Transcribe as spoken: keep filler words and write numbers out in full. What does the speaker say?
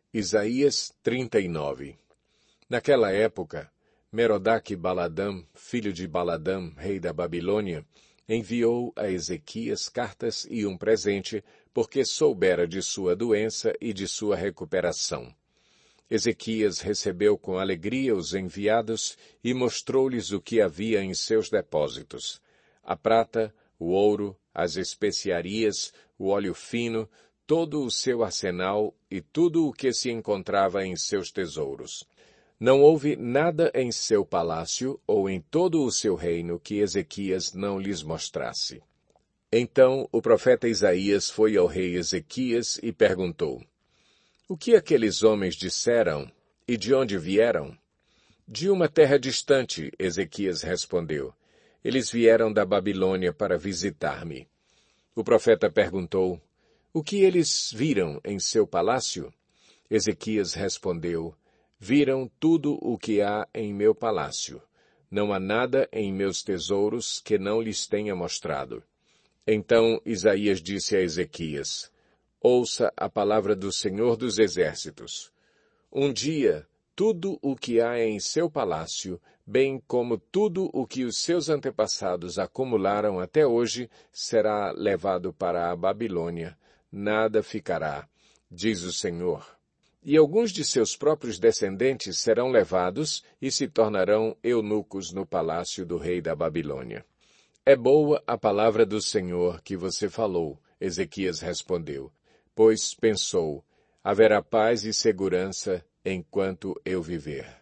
Isaías trinta e nove. Naquela época, Merodach-Baladã, filho de Baladã, rei da Babilônia, enviou a Ezequias cartas e um presente, porque soubera de sua doença e de sua recuperação. Ezequias recebeu com alegria os enviados e mostrou-lhes o que havia em seus depósitos: a prata, o ouro, as especiarias, o óleo fino, todo o seu arsenal e tudo o que se encontrava em seus tesouros. Não houve nada em seu palácio ou em todo o seu reino que Ezequias não lhes mostrasse. Então o profeta Isaías foi ao rei Ezequias e perguntou: O que aqueles homens disseram e de onde vieram? De uma terra distante, Ezequias respondeu. Eles vieram da Babilônia para visitar-me. O profeta perguntou: O que eles viram em seu palácio? Ezequias respondeu: Viram tudo o que há em meu palácio. Não há nada em meus tesouros que não lhes tenha mostrado. Então Isaías disse a Ezequias: Ouça a palavra do Senhor dos Exércitos. Um dia, tudo o que há em seu palácio, bem como tudo o que os seus antepassados acumularam até hoje, será levado para a Babilônia. Nada ficará, diz o Senhor. E alguns de seus próprios descendentes serão levados e se tornarão eunucos no palácio do rei da Babilônia. É boa a palavra do Senhor que você falou, Ezequias respondeu, pois pensou, haverá paz e segurança enquanto eu viver.